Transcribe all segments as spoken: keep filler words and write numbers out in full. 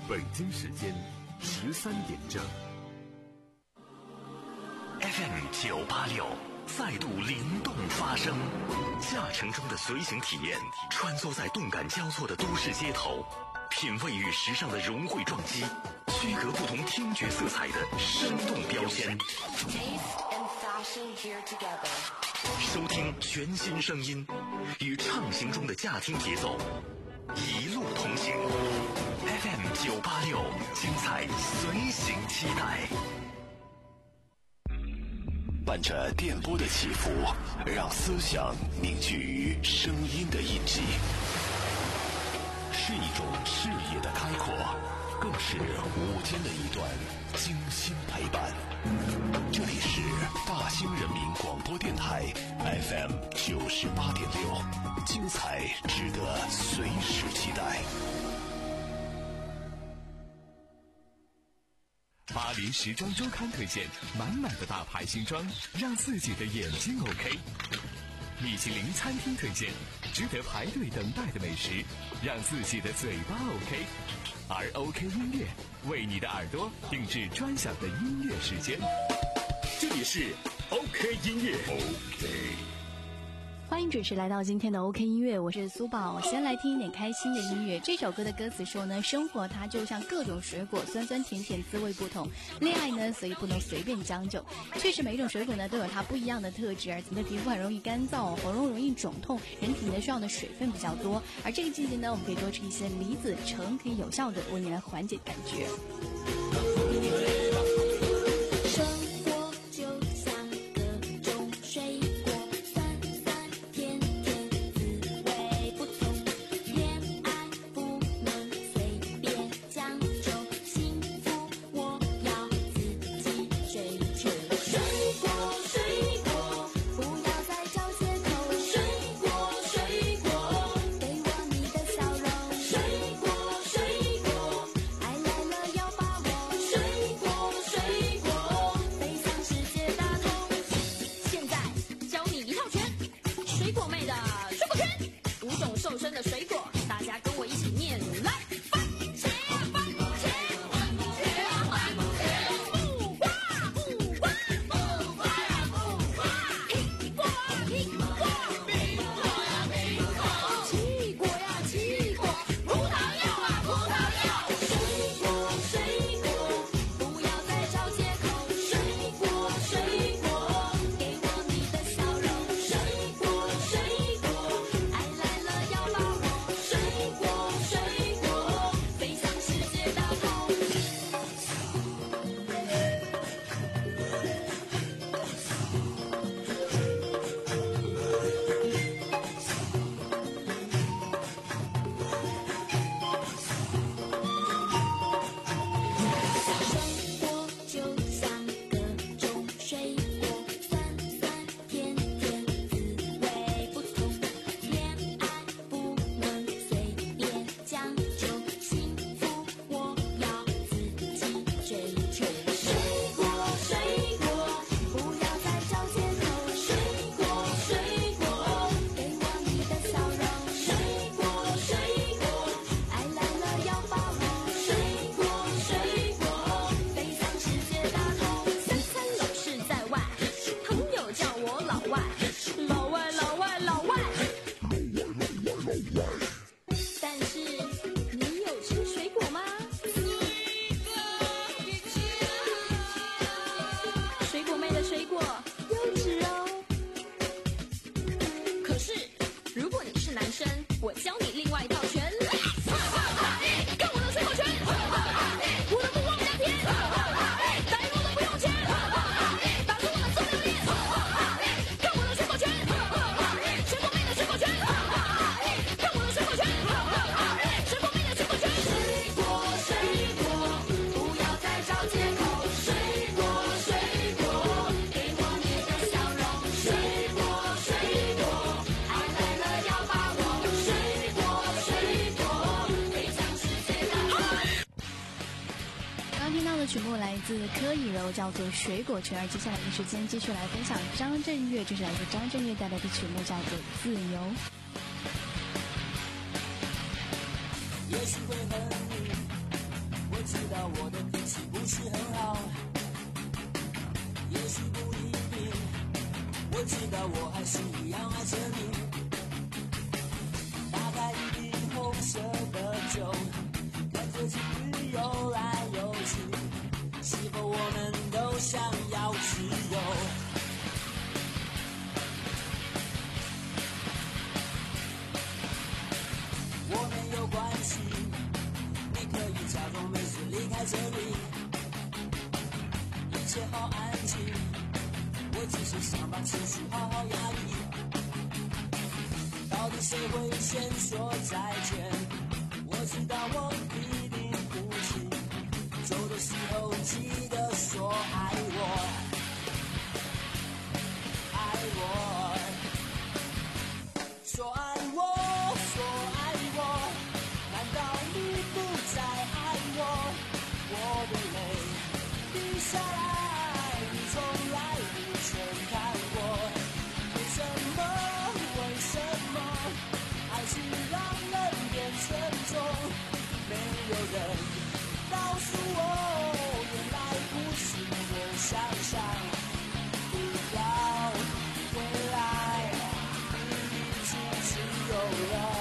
北京时间十三点整。 F M 九八六再度灵动发声，驾乘中的随行体验，穿梭在动感交错的都市街头，品味与时尚的融汇撞击，区隔不同听觉色彩的生动标签。收听全新声音，与畅行中的驾听节奏一路同行。F M 九八六，精彩随行期待。 伴着电波的起伏，让思想凝聚于声音的印记，是一种视野的开阔，更是午间的一段精心陪伴。这里是大兴人民广播电台 F M 九十八点六，精彩值得随时期待。 巴黎时装周刊推荐满满的大牌新装，让自己的眼睛 OK。米其林餐厅推荐值得排队等待的美食，让自己的嘴巴 OK。而 OK 音乐为你的耳朵定制专享的音乐时间，这里是 OK 音乐。 OK， 欢迎准时来到今天的 OK 音乐，我是苏宝。先来听一点开心的音乐。这首歌的歌词说呢，生活它就像各种水果，酸酸甜甜滋味不同，恋爱呢所以不能随便将就。确实每一种水果呢都有它不一样的特质，而咱们的皮肤很容易干燥，喉咙容易肿痛，人体呢需要的水分比较多，而这个季节呢我们可以多吃一些梨子、橙，可以有效的为你来缓解感觉。柯以柔叫做水果圈，而接下来的时间继续来分享张震岳，这是来自张震岳带来的曲目叫做自由。 也许会很我知道我的脾气不是很好，也许不一定，我知道我还是一样爱着你。打开一瓶红色的酒，看着情侣游来游去，是否我们都想要自由？我没有关系，你可以假装没事离开这里，一切好安静，我只是想把情绪好好压抑。到底谁会先说再见？我知道我一定不行，走的时候记得说爱我，爱我，说爱我，说爱我，难道你不再爱我？我的泪滴下来，你从来不曾看过，为什么？为什么？爱情让人变沉重，没有人告诉我，原来不是我想象。不要回来，你已经自由了，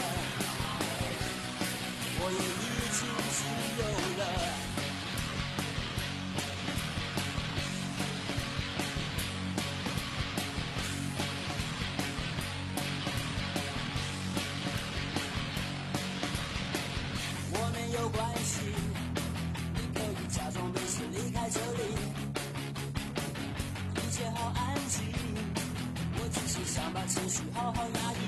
我也已经自由了。我没有关系，你可以假装没事离开这里，一切好安静，我只是想把情绪好好压抑。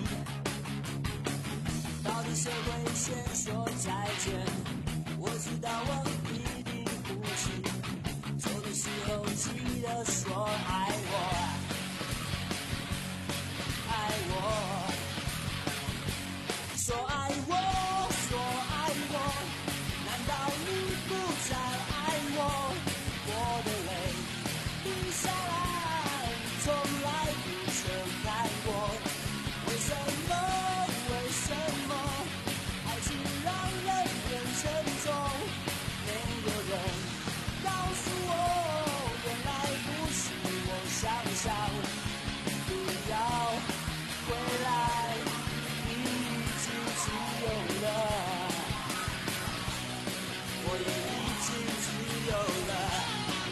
到底谁会先说再见？我知道我一定不行，走的时候记得说爱我，爱我，说爱我，说爱我，难道你不再爱我？我的泪滴下来，你从来不曾看过，为什么？为什么？爱情让人变沉重，没有人告诉我，原来不是我想象。不要回来，你已经自由了，我也已经自由了。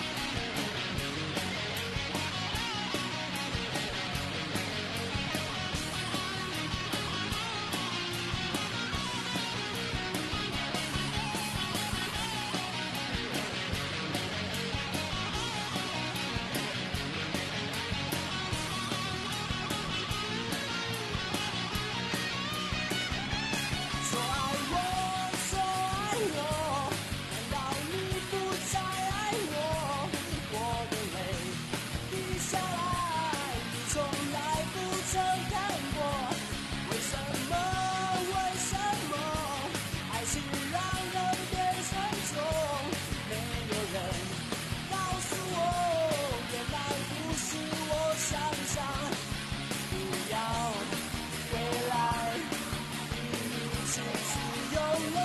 说爱我，说爱我，难道你不再爱我？我的泪滴下来，你从来不曾看过，为什么？为什么？爱情让人变沉重，没有人告诉我，原来不是我想象。不要回来，你已经自由了，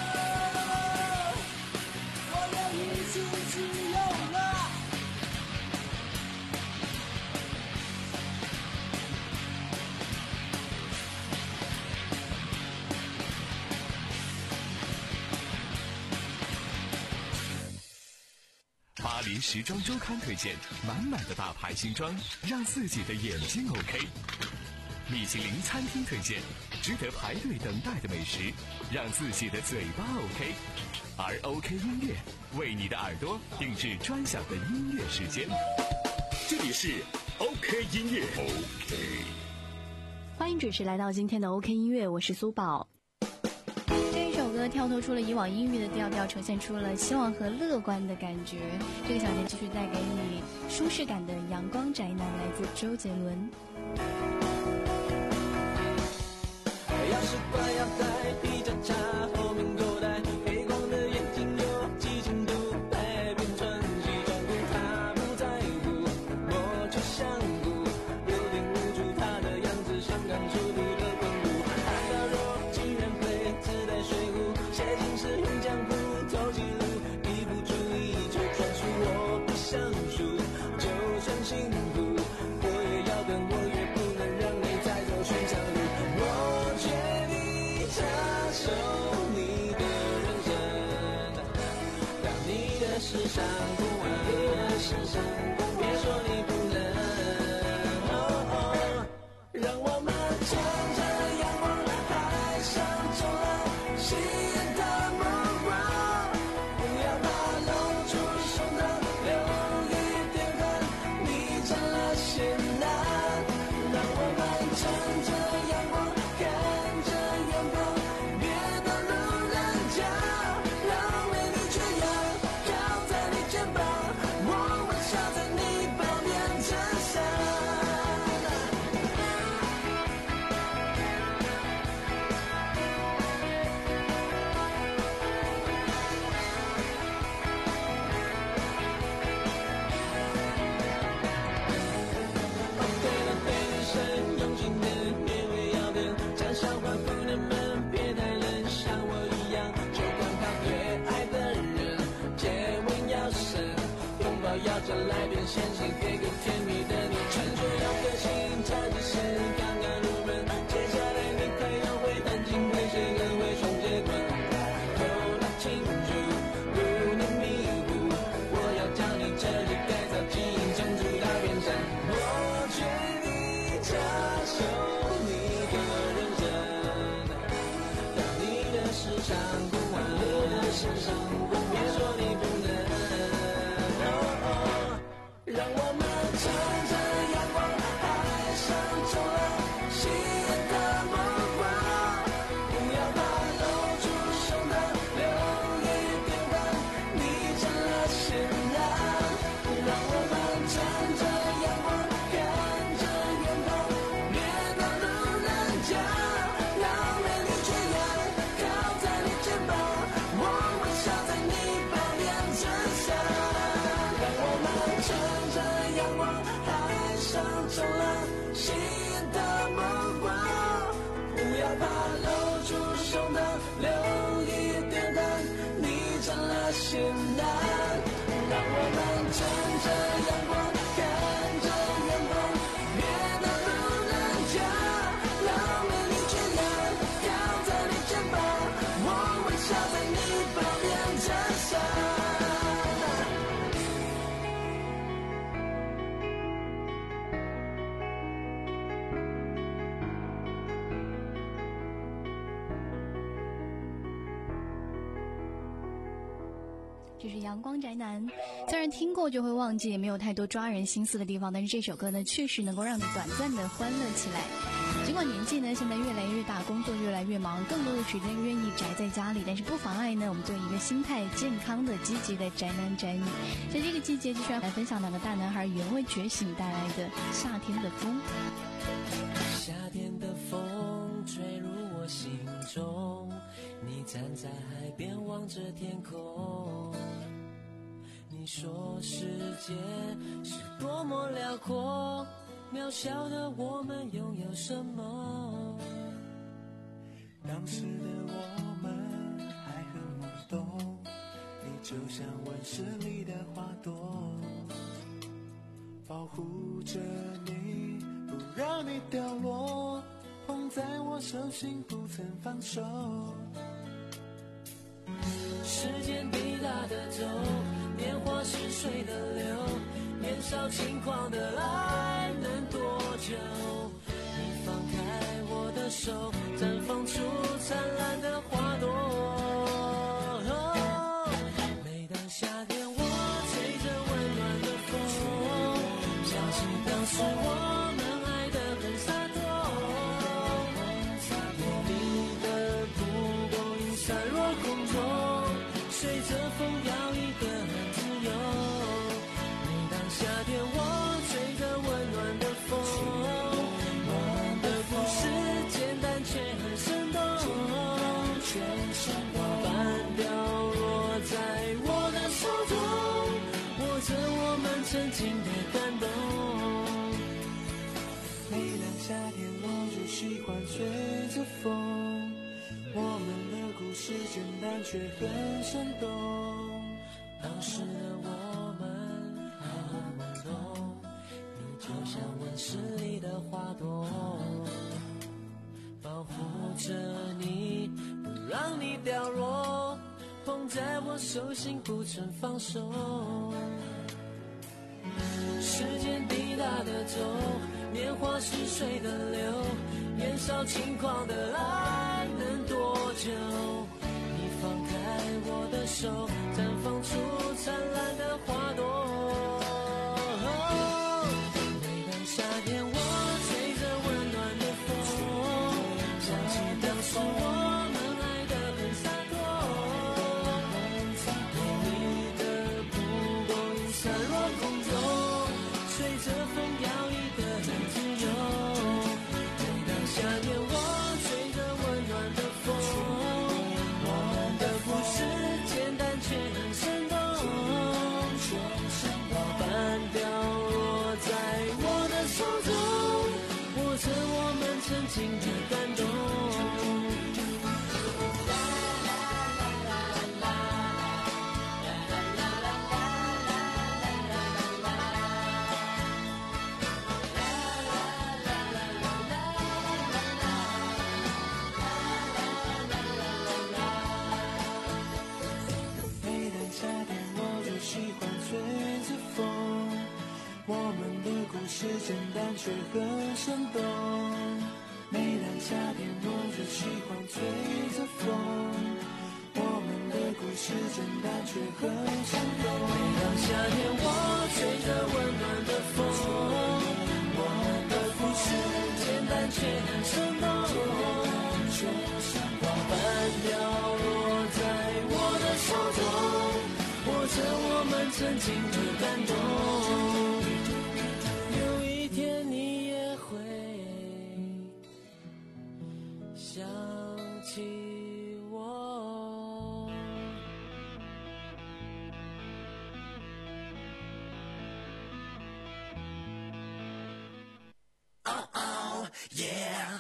我也已经自由了。 巴黎时装周刊推荐满满的大牌新装，让自己的眼睛 OK。米其林餐厅推荐值得排队等待的美食，让自己的嘴巴 OK。而 OK 音乐为你的耳朵定制专享的音乐时间。这里是 OK 音乐 OK。 欢迎准时来到今天的 OK 音乐，我是苏宝。这一首歌跳脱出了以往音乐的调调，呈现出了希望和乐观的感觉。这个小节继续带给你舒适感的阳光宅男，来自周杰伦。 要习惯要带皮夹叉，后面口袋，黑光的眼睛有激情度，百变穿西装裤，他不在乎，我就像鼓，有点无助，他的样子像刚出炉的昆布，看到肉竟然会自带水壶，写进是红浆糊，走进了上不完，别说你不能，哦哦，让我们乘着阳光，海上中了夕阳的目光，不要怕露出胸膛，留一点汗，你占了先难。让我们乘着阳光，看着远方，别挡路人甲，让美丽缺氧靠在你肩膀，我微笑在你旁边衬衫。哦，对了，对女生用心的，别为要的，讲笑话不能闷，别太冷，像我一样，就光靠对爱的人，接吻要深，拥抱要将来变现实，给个甜蜜的你，穿着要个性，差几身，刚刚入门，接下来你快要会弹琴，会写歌，会双截棍，头脑清楚，不能迷糊，我要将你彻底改造基因，从主到变身，我决定插手你的人生，让你的时常不完，别说你不能，哦哦，让我们乘着阳光，海上中了夕阳的目光，不要怕露出胸膛，留一点汗，你占了先难。让我们乘着阳光，看着远方，别挡路人甲，让美丽缺氧靠在你肩膀，我微笑在你旁边衬衫。让我们乘着阳光，海上中了夕阳的目光，不要怕露出胸膛，留一点汗，你占了先难。让我们乘着阳光，看着远方，别挡路人甲，让美丽缺氧靠在你肩膀，我微笑在你旁边衬衫。 这是阳光宅男，虽然听过就会忘记，也没有太多抓人心思的地方，但是这首歌呢，确实能够让你短暂的欢乐起来。尽管年纪呢现在越来越大，工作越来越忙，更多的时间愿意宅在家里，但是不妨碍呢我们做一个心态健康的、积极的宅男宅女。在这个季节，继续来分享两个大男孩原味觉醒带来的《夏天的风》。 夏天的风吹入我心中，你站在海边望着天空，你说世界是多么辽阔，渺小的我们拥有什么？ 当时的我们还很懵懂，你就像温室里的花朵，保护着你，不让你掉落，捧在我手心不曾放手。 时间滴答的走，年华逝水的流，年少轻狂的爱能多久？你放开我的手，绽放出灿烂的花朵。每当夏天我吹着温暖的风，想起当时我们爱得很洒脱，眼里的蒲公英散落空中，随着风摇曳得很自由。每当夏天我吹着温暖的风，我们的故事简单却很生动，花瓣掉落在我的手中，握着我们曾经的感动。 每当夏天我就喜欢吹着风，我们的故事简单却很生动。 当时的我们还很懵懂，你就像温室里的花朵，保护着你，不让你掉落，捧在我手手心不曾放手。时间滴答的走，年华逝水的流，年少轻狂的爱能多久？你放开我的手，绽放出灿烂的花朵。每当夏天我吹着温暖的风，想起当时我们爱得很洒脱，对你的不公散落空中，随着风摇曳的很自由。每当夏天我吹着温暖的风，我们的故事简单却很生动，花瓣掉落在我的手中，握着我们曾经的感动。每当夏天我就喜欢吹着风，我们的故事简单却很生动。每当夏天我就喜欢吹着风，我们的故事简单却很生动。每当夏天我吹着温暖的风，我们的故事简单却很生动。花瓣掉落在我的手中，握着我们曾经的感动。有一天你也会想起我。Oh, oh, yeah.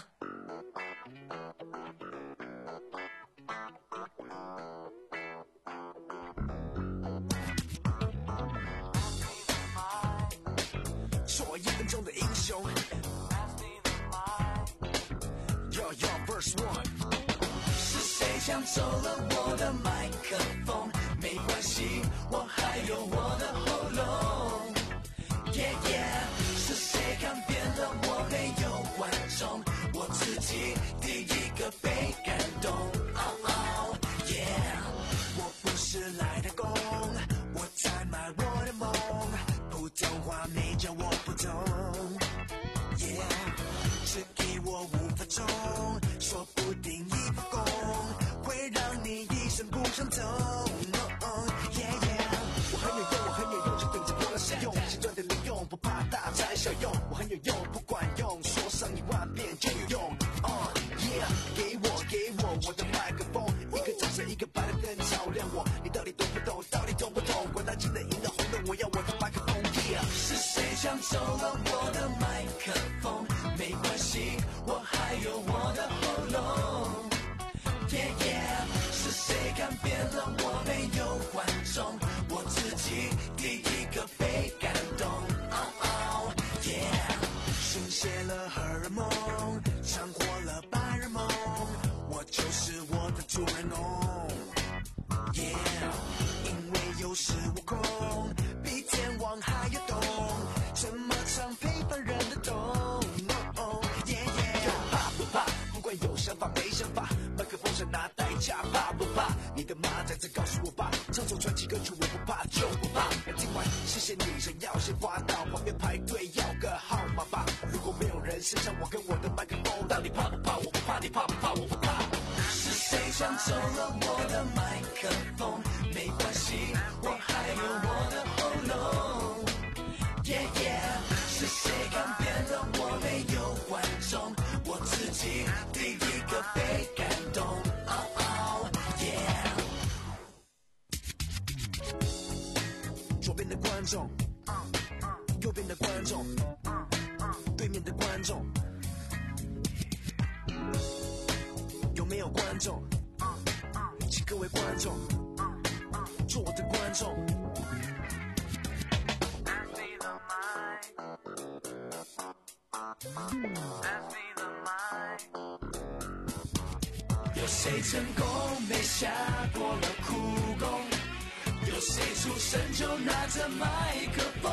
Yo, yo, verse one 是谁抢走了我的麦克风？没关系，我还有我的喉咙。Yeah, yeah 是谁看扁了我没有观众？我自己第一个被感动。Oh, oh, yeah 我不是来打工，我在卖我的梦。普通话没教我不懂。Yeah 只给我五分钟，说不定一不功会让你一生不想走。Oh, yeah, yeah 我很有用，我很有用，就等着我来使用。现在的利用不怕大材小用，我很有用，不管用，说上一万遍就有用。Oh, yeah 给我给我我的麦克风，一个掌声一个白的灯照亮我。你到底懂不懂？到底懂不懂？管他金的银的红的，我要我的麦克风。Yeah 是谁抢走了我的麦克风？没关系，我还有我的喉咙。Yeah, yeah 是谁看扁了我没有观众？我自己第一个被感动。Oh, oh, yeah 书写了荷尔蒙，抢活了白日梦，我就是我的主人翁。Yeah 因为有恃无恐，比天王还要懂，这么长陪伴人的懂。有想法没想法，麦克风想拿代价，怕不怕？你的妈在这告诉我吧，唱首传奇歌曲我不怕就不怕。听完谢谢你，想要先滑到旁边排队要个号码吧。如果没有人欣赏我跟我的麦克风，到底怕不怕？我不怕，你怕不怕？我不怕。是谁抢走了我的麦克风？没关系，我还有我的喉咙。Yeah, yeah 是谁看扁了我没有观众？我自己第一个被感动。Oh, oh, yeah 左边的观众，右边的观众，对面的观众，有没有观众？请各位观众做我的观众。有谁成功没下过了苦功？ 伸就拿着麦克风。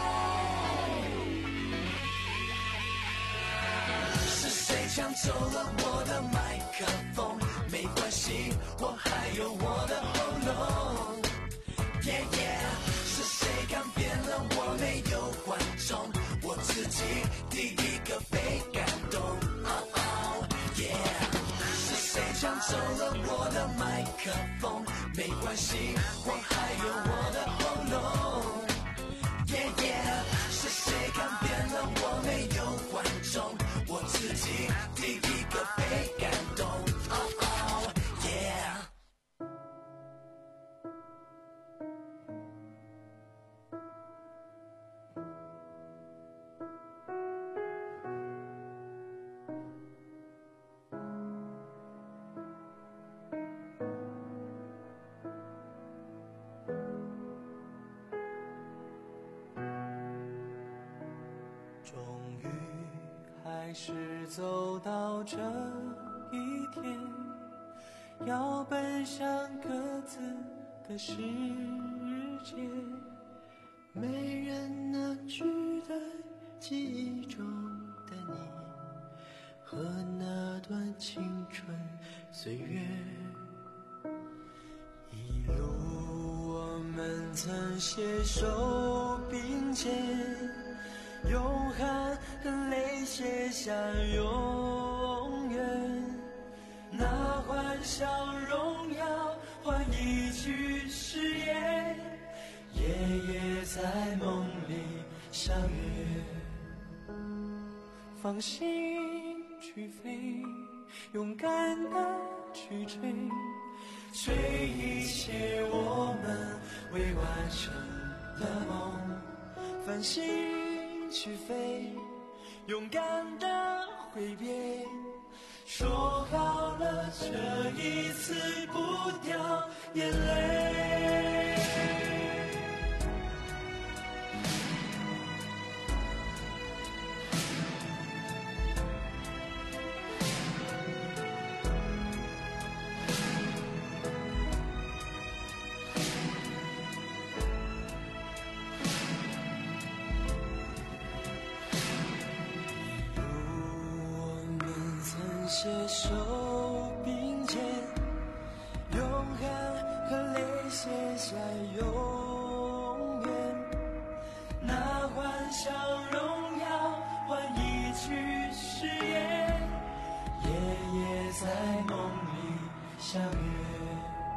是谁抢走了我的麦克风？没关系，我还有我的喉咙。Yeah yeah， 是谁改变了我没有观众？我自己第一个被感动。Oh oh yeah， 是谁抢走了我的麦克风？没关系，我还有我的喉咙。Yeah yeah， 是谁改变了我没有观众？我自己第一个被感动。Oh oh yeah。 终于还是走到这一天，要奔向各自的世界，没人能取代记忆中的你和那段青春岁月。一路我们曾携手并肩，用汗和泪写下永远，那欢笑荣耀换一句誓言，夜夜在梦里相约。放心去飞，勇敢的去追，追一切我们未完成的梦。放心去飞，勇敢的挥别，说好了这一次不掉眼泪。携手并肩，用汗和泪写下永远，那欢笑荣耀换一句誓言，夜夜在梦里相约。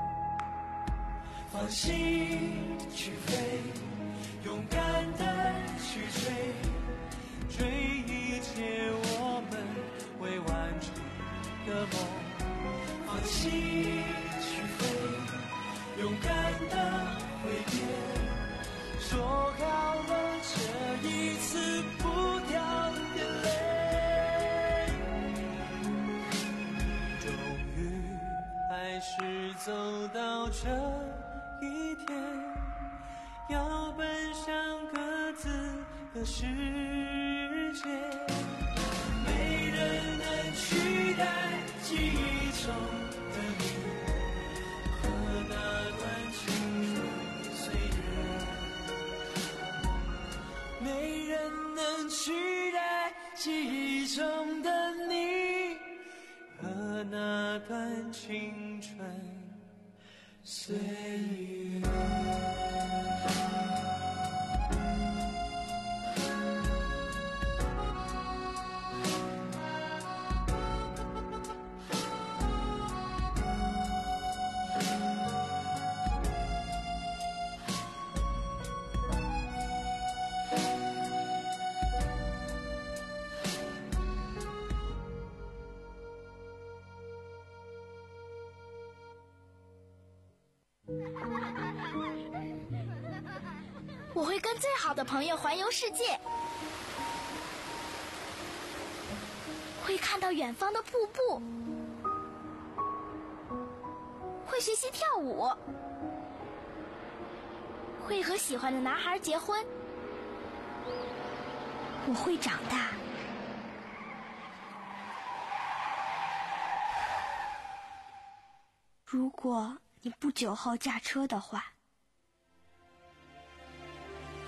放心去飞，勇敢的去追，追一切我们未完成的梦。放心去飞，勇敢的挥别，说好了这一次不掉眼泪。终于还是走到这一天，要奔向各自的世界，没人能取代记忆中的你和那段青春岁月，没人能取代记忆中的你和那段青春岁月。 我会跟最好的朋友环游世界，会看到远方的瀑布，会学习跳舞，会和喜欢的男孩结婚。我会长大。如果你不酒后驾车的话。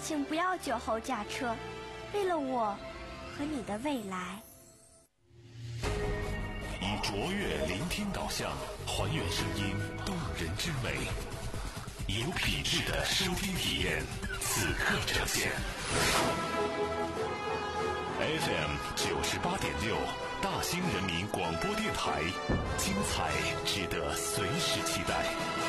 请不要酒后驾车，为了我和你的未来。 以卓越聆听导向，还原声音动人之美，有品质的收听体验，此刻呈现。F M 九十八点六，大兴人民广播电台，精彩值得随时期待。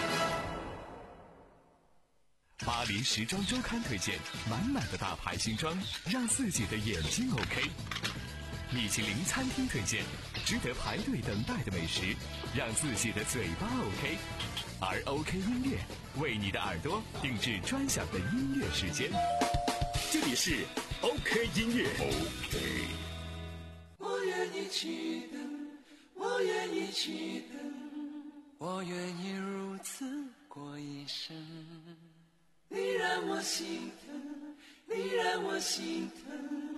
巴黎时装周刊推荐满满的大牌新装，让自己的眼睛 OK。米其林餐厅推荐值得排队等待的美食，让自己的嘴巴 OK。而 OK 音乐为你的耳朵定制专享的音乐时间。这里是 OK 音乐。 OK， 我愿意去等，我愿意去等，我愿意如此过一生。你让我心疼，你让我心疼。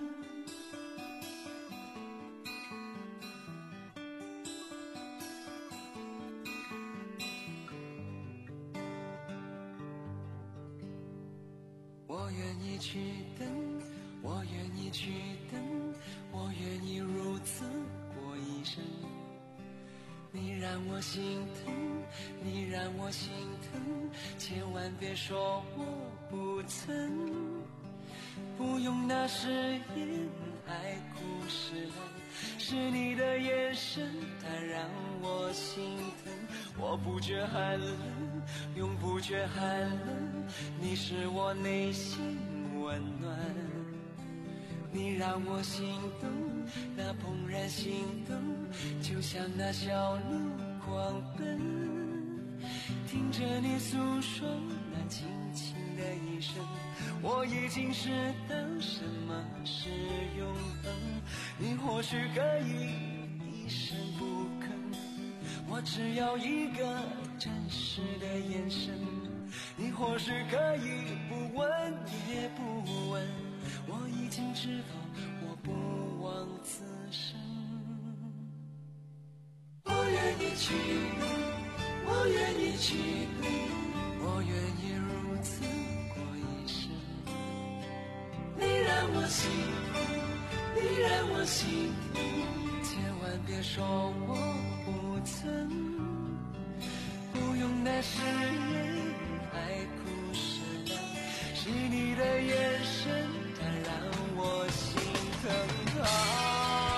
我愿意去等，我愿意去等，我愿意如此过一生。你让我心疼，你让我心疼，千万别说我不曾。不用那誓言，爱哭湿了，是你的眼神，它让我心疼。我不觉寒冷，永不觉寒冷，你是我内心温暖。你让我心动，那怦然心动，就像那小鹿狂奔。听着你诉说那轻轻的一声，我已经知道什么是永恒。你或许可以一声不吭，我只要一个真实的眼神。你或许可以不问也不问，我已经知道我不枉此生。我愿意去等，我愿意去等，我愿意如此过一生。你让我心疼，你让我心疼，千万别说我不曾。不用那誓言，爱哭湿了，是你的眼神，它让我心疼啊。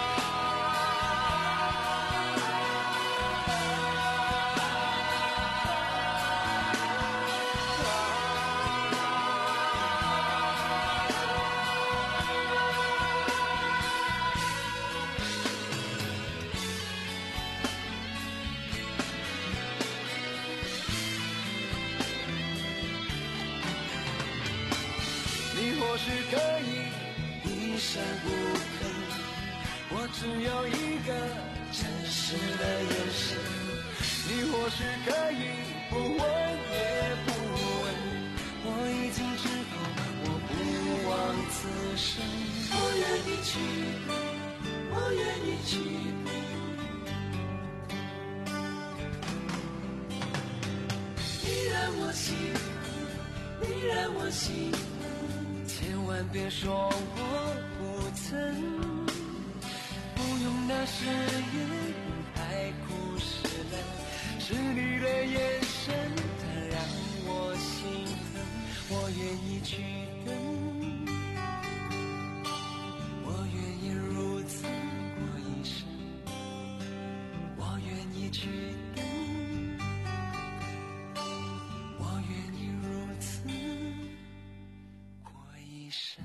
你或许可以一声不吭，我只有一个真实的眼神。你或许可以不问也不问，我已经知道我不枉此生。我愿意去等，我愿意去等，你让我心疼，你让我心疼，千万别说我不曾。不用那誓言，爱哭湿了，是你的眼神，它让我心疼。我愿意去等，我愿意如此过一生。我愿意去等，我愿意如此过一生。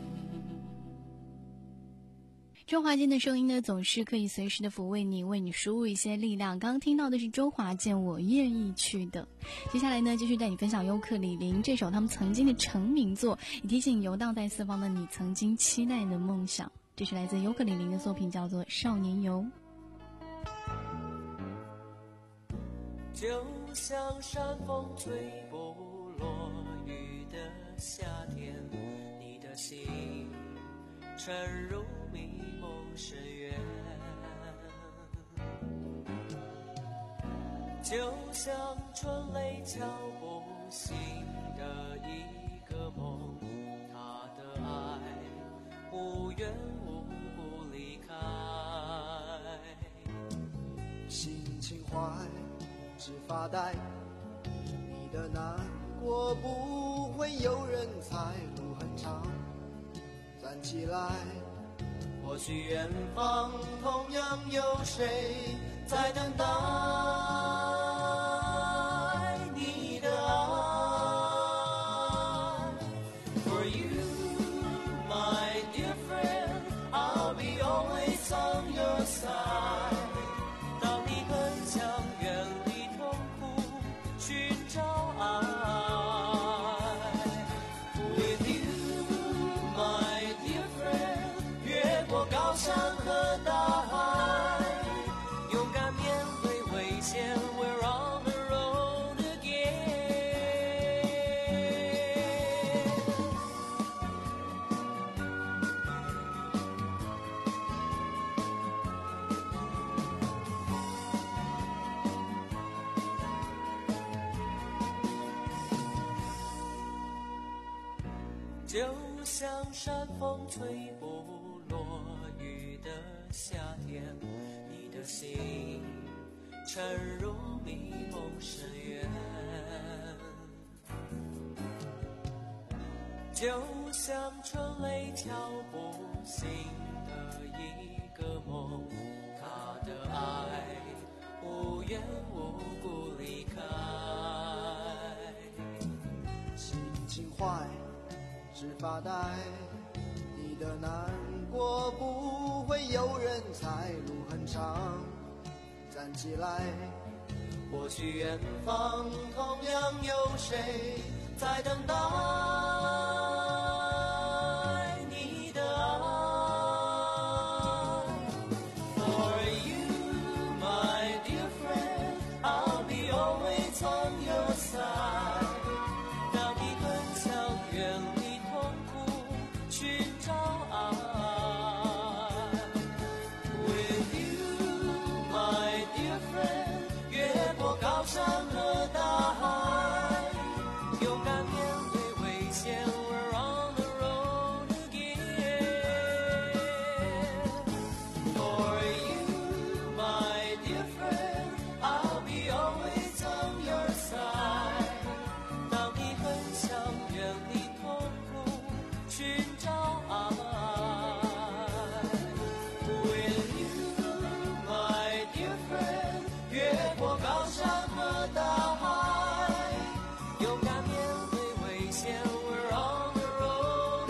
周华健的声音呢，总是可以随时的抚慰你，为你输入一些力量。刚刚听到的是周华健《我愿意去的》。接下来呢，继续带你分享尤克里林这首他们曾经的成名作，也提醒游荡在四方的你曾经期待的梦想。这是来自尤克里林的作品，叫做《少年游》。 就像山风吹不落雨的夏天，你的心沉入迷梦深渊，就像春雷敲不醒的一个梦， 缘无故离开。 心情坏，只发呆，你的难过不会有人猜，路很长，站起来。 或许远方同样有谁在等待你的爱。 For you, my dear friend, I'll be always on your side。 当你很想远离痛苦，寻找爱。 With you, my dear friend， 越过高山和大海，勇敢面对危险 ，We're on the road again。 就像山风吹不落雨的夏天，你的心沉入迷梦深渊。就像春雷敲不醒的一个梦，他的爱无缘无故离开。 心情坏，只发呆，你的难过不会有人猜，路很长，站起来。 或许远方同样有谁在等待你的爱。 For you, my dear friend, I'll be always on your side。 当你很想远离痛苦，寻找爱。 With you, my dear friend， 越过高山和大海，勇敢面对危险 ，We're on the road again。 For you, my dear friend， I'll be always on your side。 当你很想远离痛苦，寻找爱。 With you, my dear friend， 越过高山和大海，勇敢面对危险 ，We're on the road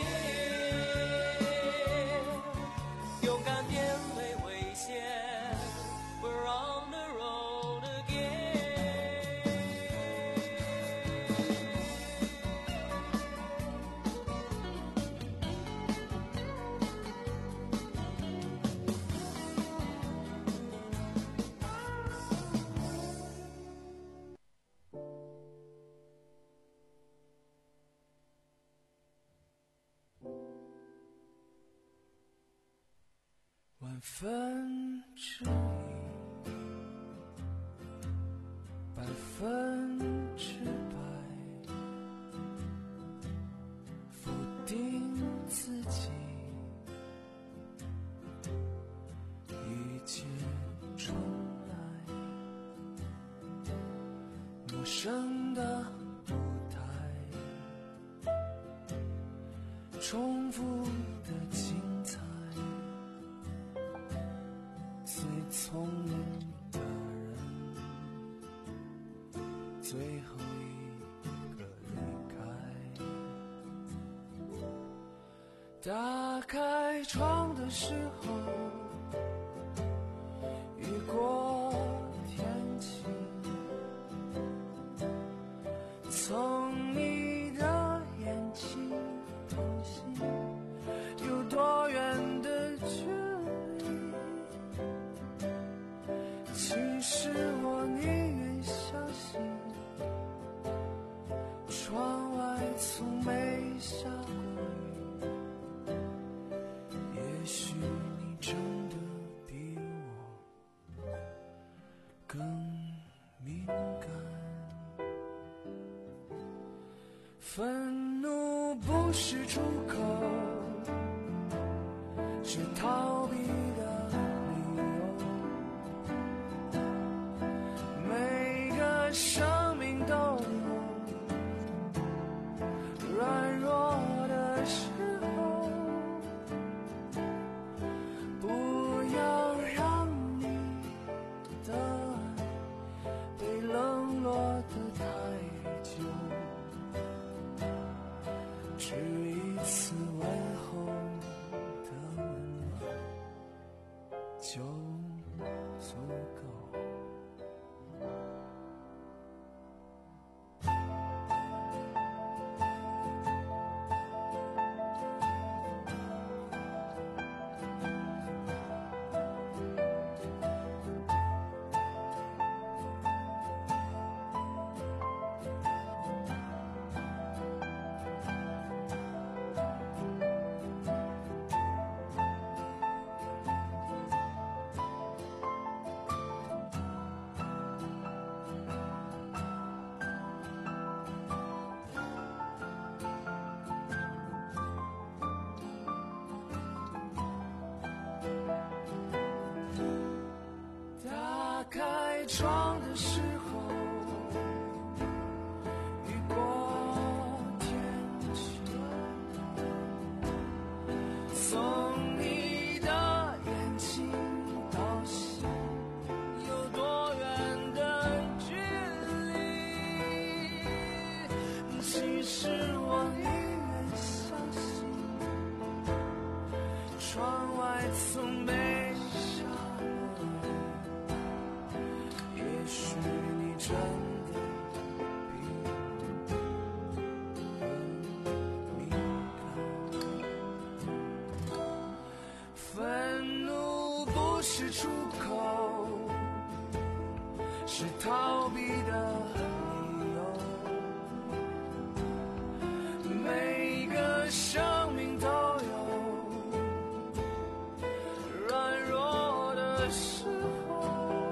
again。 勇敢面对危险 ，We're on the road again。 万分之一，百分之百，否定自己，一切重来，陌生的舞台，重复的精彩。最聪明的人，最后一个离开。打开窗的时候，雨过天晴，从你的眼睛同行，有多远的距离？其实我宁愿相信，窗外从没下过雨。也许你真的比我更敏感。愤怒不是出口， 是逃避的理由。每个生命都有软弱的时候，不要让你的爱被冷落得太久，只一次问候的温暖就足够。打开窗的时候，雨过天晴，从你的眼睛到心有多远的距离？其实我宁愿相信，窗外从没下雨。也许你真的比我更敏感。愤怒不是出口，是逃避的理由。每个生命都有软弱的时候，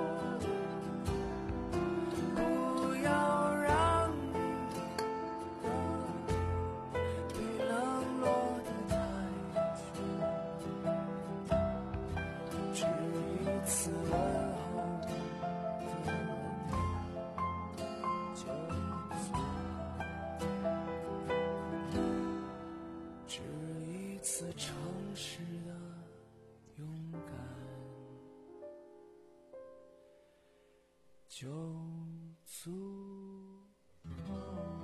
不要让你的被冷落得太久，只一次问候的就足，只一次诚实的勇敢就足够。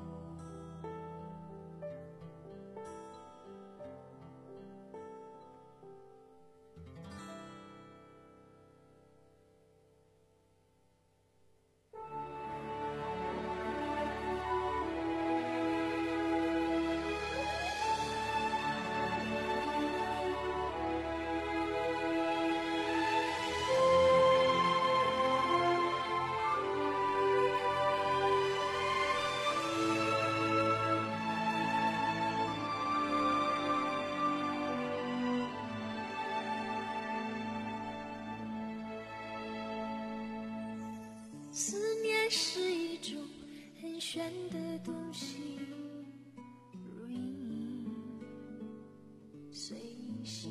思念是一种很玄的东西，如影随形，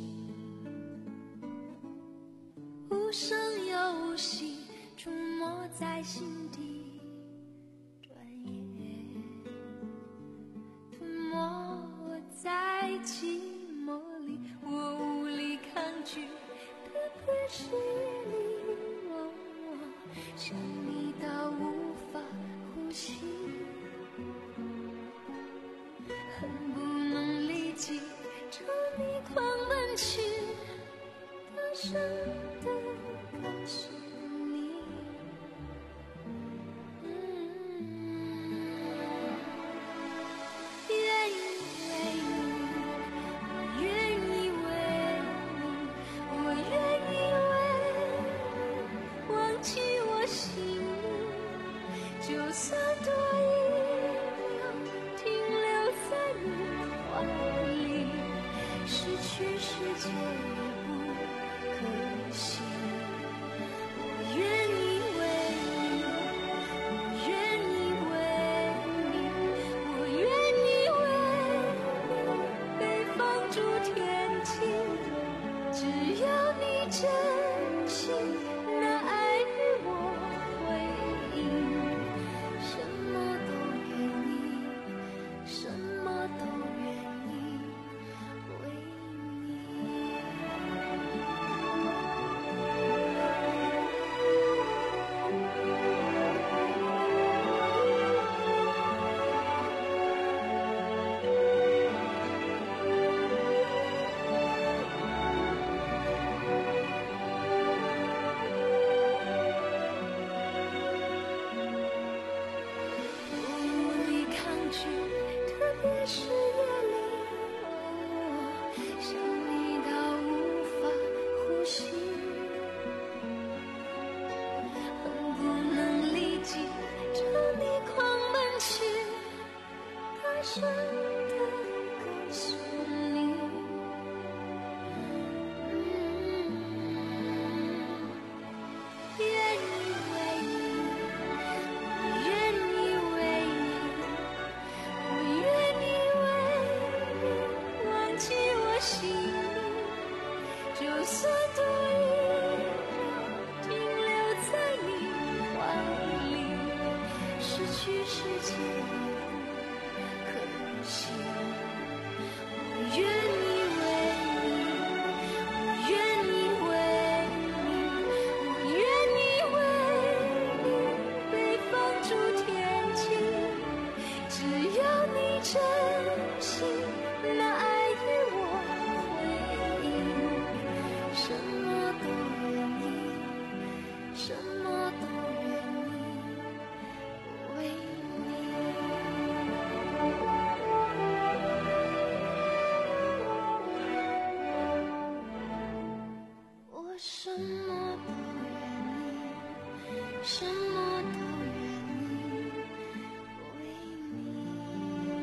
无声又无息，出没在心底，转眼吞没我在寂寞里，我无力抗拒，特别是夜里，想你到无法呼吸，恨不能立即朝你狂奔去，大声地告诉你，嗯，愿意为你，我愿意为你，我愿意为你忘记我心里，就算多一秒停留在你怀里，失去世界也不可真的告诉你，嗯，愿意为你，我愿意为你，我愿意为你忘记我心里，就算多一秒停留在你怀里，失去世界可能性。我愿意为你，我愿意为你，我愿意为你被放逐天际，只要你真心那爱与我回应，什么都愿意，什么都愿意为你，我什么都愿意，什么都愿意为你。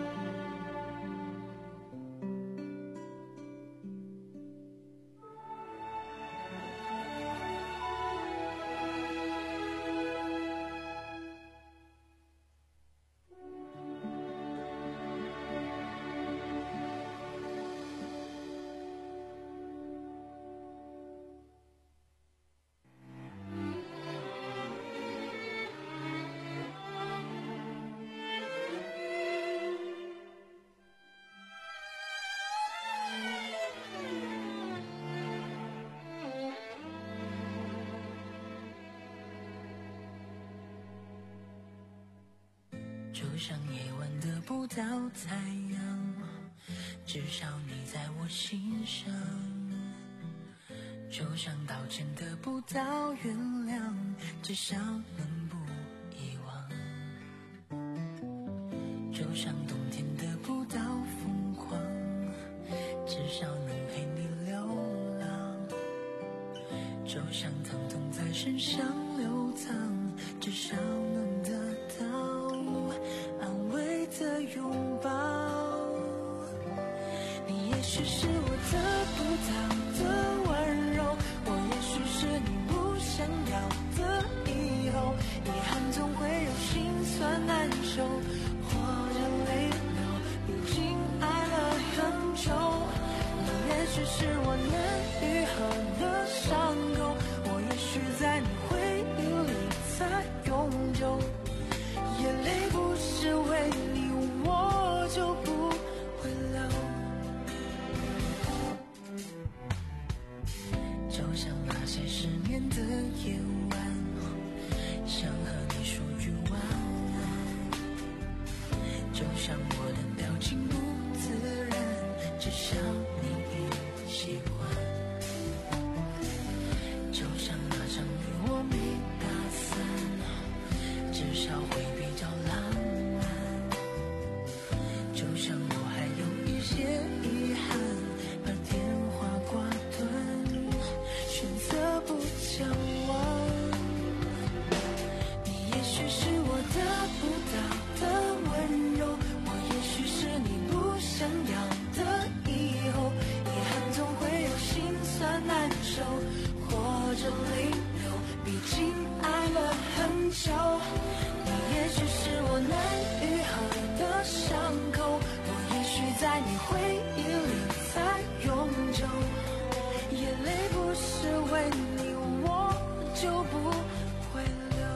就像夜晚得不到太阳，至少你在我心上。就像道歉得不到原谅，至少能不遗忘。就像冬天得不到疯狂，至少能陪你流浪。就像疼痛在身上流淌，至少能得到安慰的拥抱。你也许是我得不到的温柔，我也许是你不想要的以后。遗憾总会有心酸难受，或者泪流，毕竟爱了很久。你也许是我难愈合的伤口，我也许在你回忆里才永久。眼泪不是为你，我就不会流。就像那些失眠的夜晚，想和你说句晚安。就像我的表情不自然，至少你已习惯。就像那场雨我没打伞，至少会比较浪漫。就像我还有一些遗憾，把电话挂断，选择不讲完。你也许是我得不到的温柔，我也许是你不想要的以后。遗憾总会有心酸难受，或者泪流，毕竟爱了很久。你也许是我难愈合的伤口，我也许在你回忆里才永久。眼泪不是为你，我就不会流。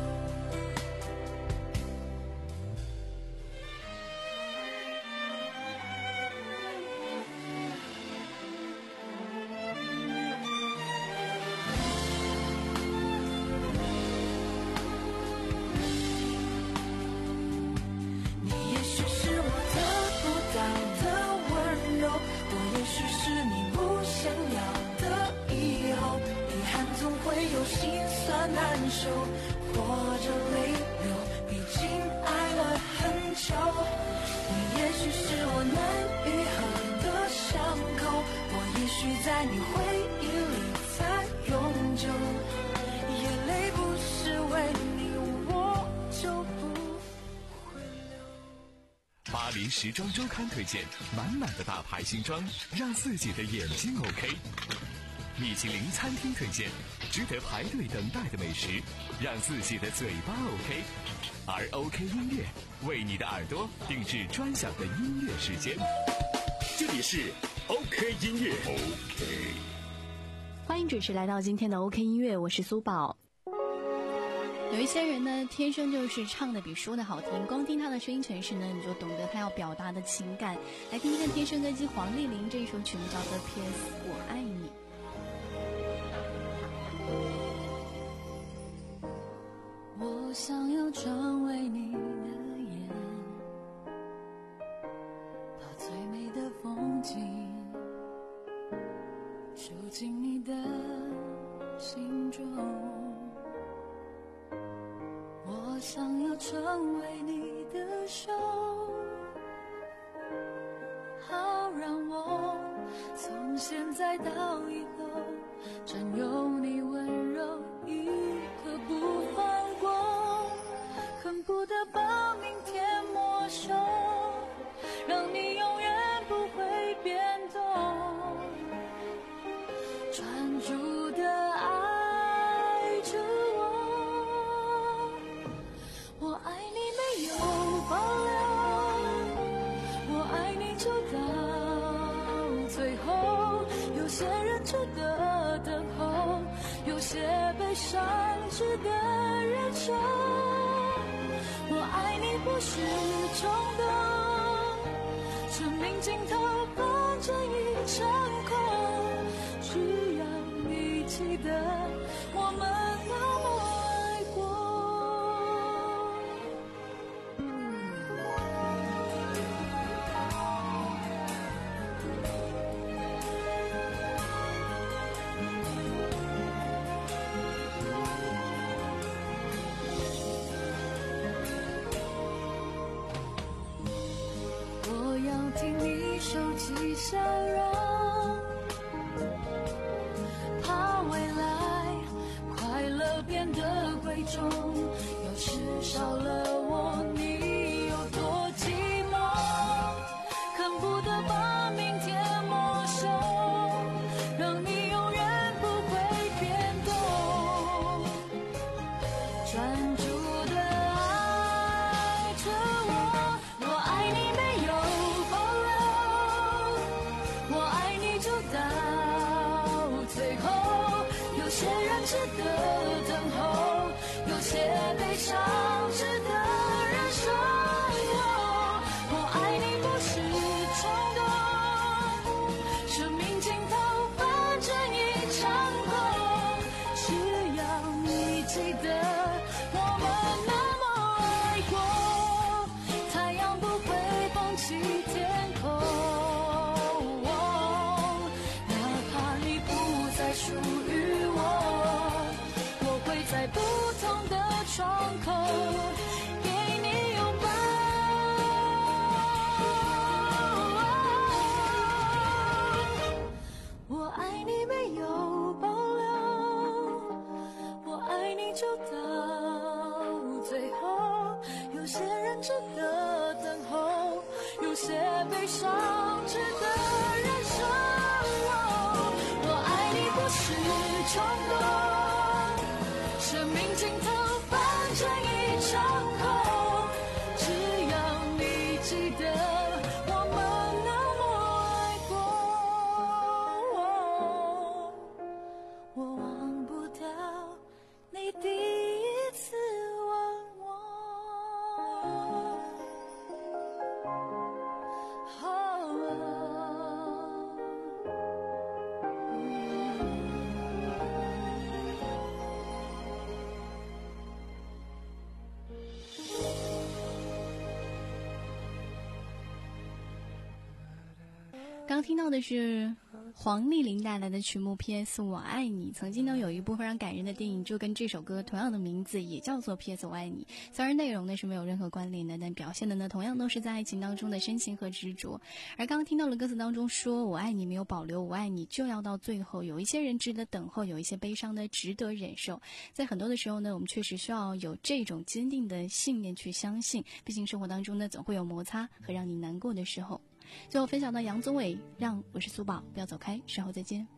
你也许是我得不到的温柔，我也许是你不想要的以后。遗憾总会有心酸难受，或者泪流，毕竟爱了很久。你也许是我难愈合的伤口，我也许在你回忆里才永久。眼泪不是为你，我就不会流。 巴黎时装周刊推荐满满的大牌新装，让自己的眼睛 OK。米其林餐厅推荐值得排队等待的美食，让自己的嘴巴 OK。而 OK 音乐为你的耳朵定制专享的音乐时间。 这里是 OK 音乐 OK。 欢迎准时来到今天的 OK 音乐，我是苏宝。有一些人呢，天生就是唱的比说的好听，光听他的声音诠释呢，你就懂得他要表达的情感。来听听看天生歌姬黄丽玲这一首曲目叫做 P S 我爱你。 我想要成为你的眼，把最美的风景收进你的心中。我想要成为你的手，好让我从现在到以后占有你温柔一刻不放过，恨不得把明天没收，让你永远不会变动，专注的爱着我。我爱你没有保留，我爱你就到最后，有些人值得等候，有些悲伤值得忍受。我爱你不是冲动，生命尽头反正一场空，只要你记得我们那么爱过。我要听你手机笑容，怕未来快乐变得贵重，要是少了我你有多寂寞，恨不得把明天没收，让你永远不会变动，专注的爱着我。我爱你没有保留，我爱你就到最后，有些人值得等候，有些悲伤值得忍受。我爱你不是冲动，生命尽头反正一场空，只要你记得我们那么爱过，太阳不会放弃天空，哪怕你不再属于我，我会在不同的窗口给你拥抱。我爱你没有保留，我爱你就到最后，有些人值得等候，有些悲伤值得忍受。我爱你不是冲动，生命尽头反正一场空，只要你记得我们那么爱过，我忘不掉你第一次吻我。 刚听到的是黄丽玲带来的曲目 P S 我爱你。曾经呢有一部非常感人的电影就跟这首歌同样的名字，也叫做 P S 我爱你。虽然内容呢是没有任何关联的，但表现的呢同样都是在爱情当中的深情和执着。而刚刚听到了歌词当中说我爱你没有保留，我爱你就要到最后，有一些人值得等候，有一些悲伤呢值得忍受。在很多的时候呢，我们确实需要有这种坚定的信念去相信，毕竟生活当中呢总会有摩擦和让你难过的时候。最后分享到杨宗纬，让我是苏宝，不要走开，稍后再见。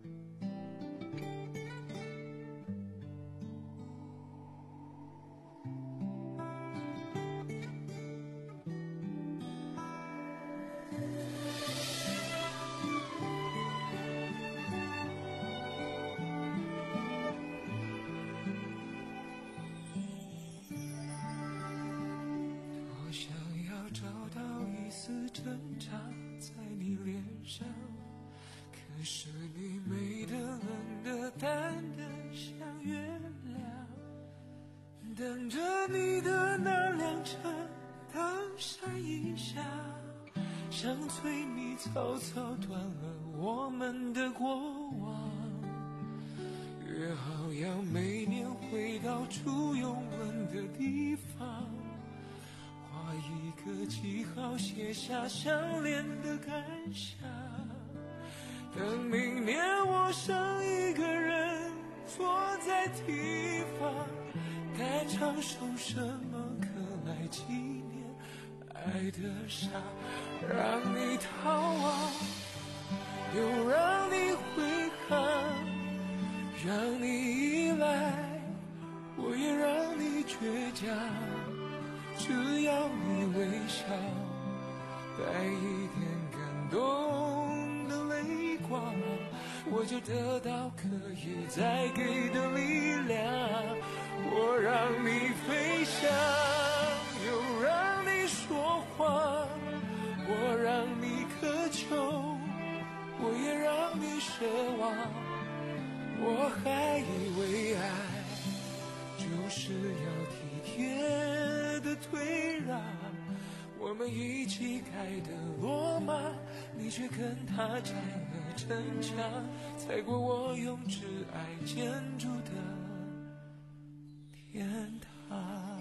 挣扎在你脸上，可是你美的冷的淡的像月亮，等着你的那辆车灯闪一下，像催你草草断了我们的过往，约好要每年回到初拥吻的地方，画一个记号，写下相恋的感想，等明年我剩一个人坐在地方，该唱首什么歌来纪念爱的傻，让你逃亡又让你挥汗，让你依赖我也让你倔强，只要你微笑，带一点感动的泪光，我就得到可以再给的力量。我让你飞翔，又让你说谎，我让你渴求，我也让你奢望。我还以为爱就是要体贴的退让，我们一起盖的罗马，你却跟他拆了城墙，踩过我用挚爱建筑的天堂。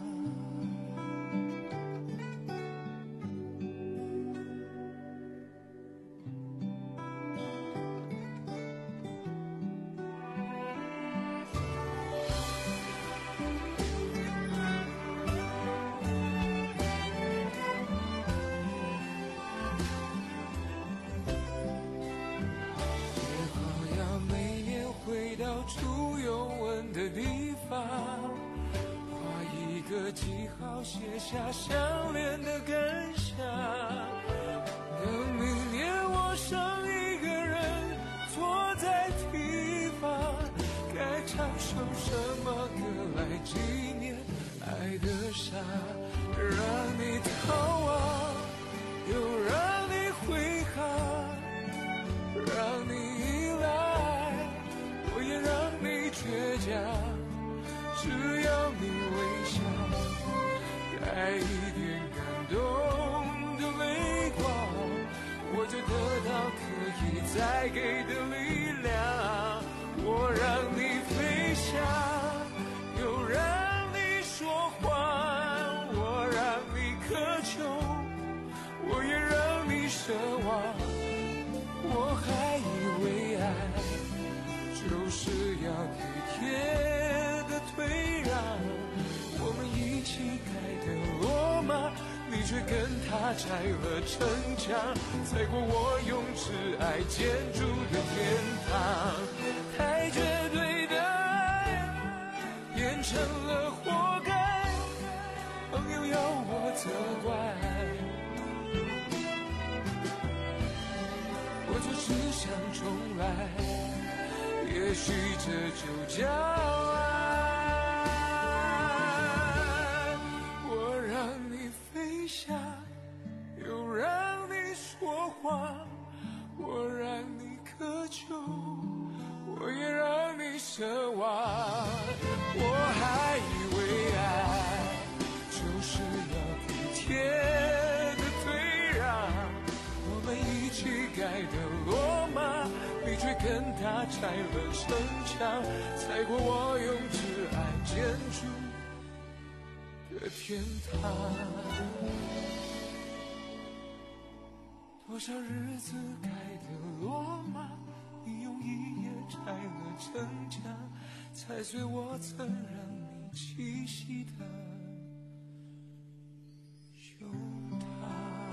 初拥吻的地方，画一个记号，写下相恋的感想，等明年我剩一个人坐在地方，该唱首什么歌来纪念爱的傻，让你逃亡又让你挥汗，让你依赖我也让你倔强，只要你微笑，带一点感动的泪光，我就得到可以再给的力量。我让你飞翔，又让你说谎，我让你渴求，我也让你奢望。我还以为爱就是要体贴的退让，我们一起盖的罗马，你却跟他拆了城墙，踩过我用挚爱建筑的天堂。太绝对的爱变成了活该，朋友要我责怪，我就只想重来，也许这就叫爱。我让你飞翔，又让你说谎，我让你渴求，我也让你奢望。我还以为爱就是要体贴的退让，我们一起盖的罗马， 拆了城墙，踩过我用挚爱建筑的天堂。多少日子盖的罗马，你用一夜拆了城墙，踩碎我曾让你栖息的胸膛。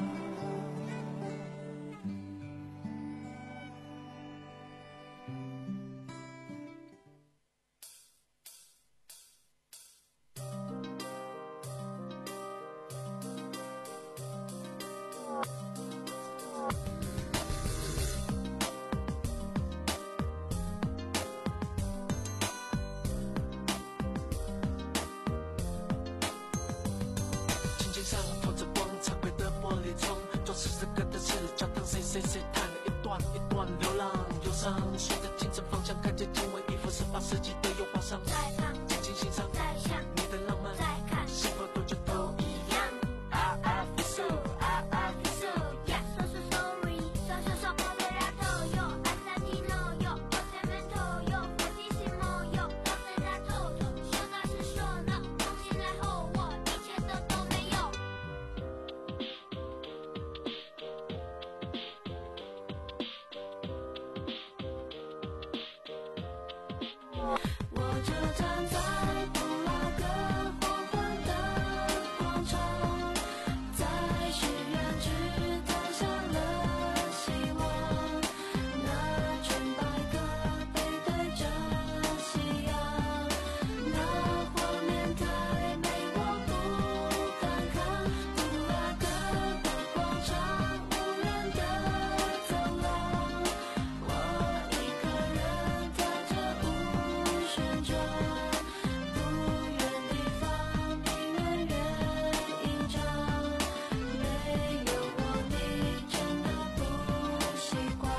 谁谁看了一段一段流浪忧伤，顺着清晨方向，看见经纬一幅十八世纪的油画上，在看，静静欣赏，在想你的浪漫，在看，是否多久都一样 ？I I feel so, I I feel so, yeah. So so sorry, so so so poverato yo, Argentino yo, yo cemento yo, fortissimo yo,都是在偷偷，说那是说呢，重新来后我一切都都没有。 我就站在布拉格黄昏的广场，在许愿池投下了希望。那群白鸽背对着夕阳，那画面太美我不敢看。布拉格的广场，无人的走廊，我一个人踏着舞旋转，不远地方，你远远一张，没有我你真的不习惯。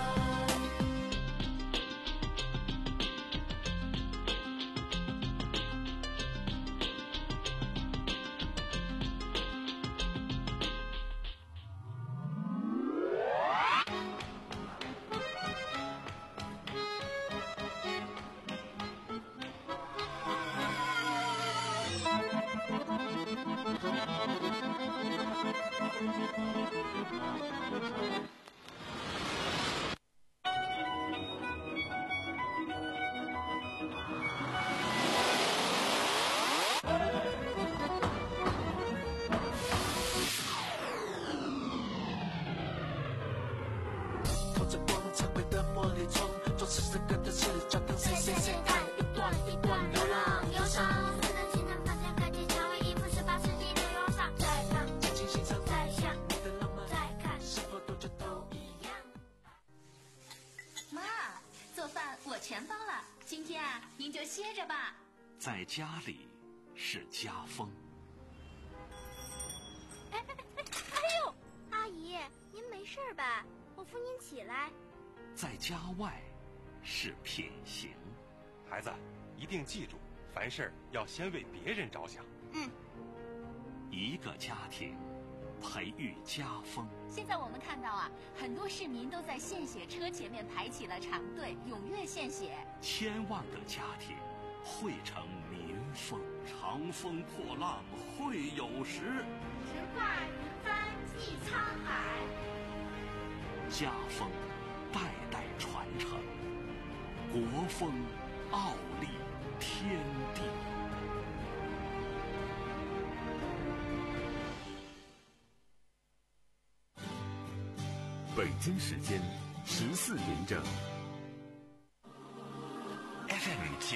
透着光，常规的玻璃窗，做事这个的是脚蹬谁谁谁看一段一段流浪忧伤。 顺着清晨方向，看见蔷薇一幅十八世纪的油画，在看， 静静欣赏， 在想你的浪漫， 在看， 是否多久都一样？ 妈，做饭我全包了，今天啊，您就歇着吧。 在家里是家风， 哎哎哎哎呦，阿姨，您没事吧？我扶您起来。 在家外是品行。 孩子，一定记住，凡事要先为别人着想。 嗯。 一个家庭培育家风。 现在我们看到啊，很多市民都在献血车前面排起了长队，踊跃献血。 千万个家庭汇成民风，长风破浪会有时。 直挂云帆济沧海。 家风代代传承，国风傲立天地。 北京时间十四点整。 F M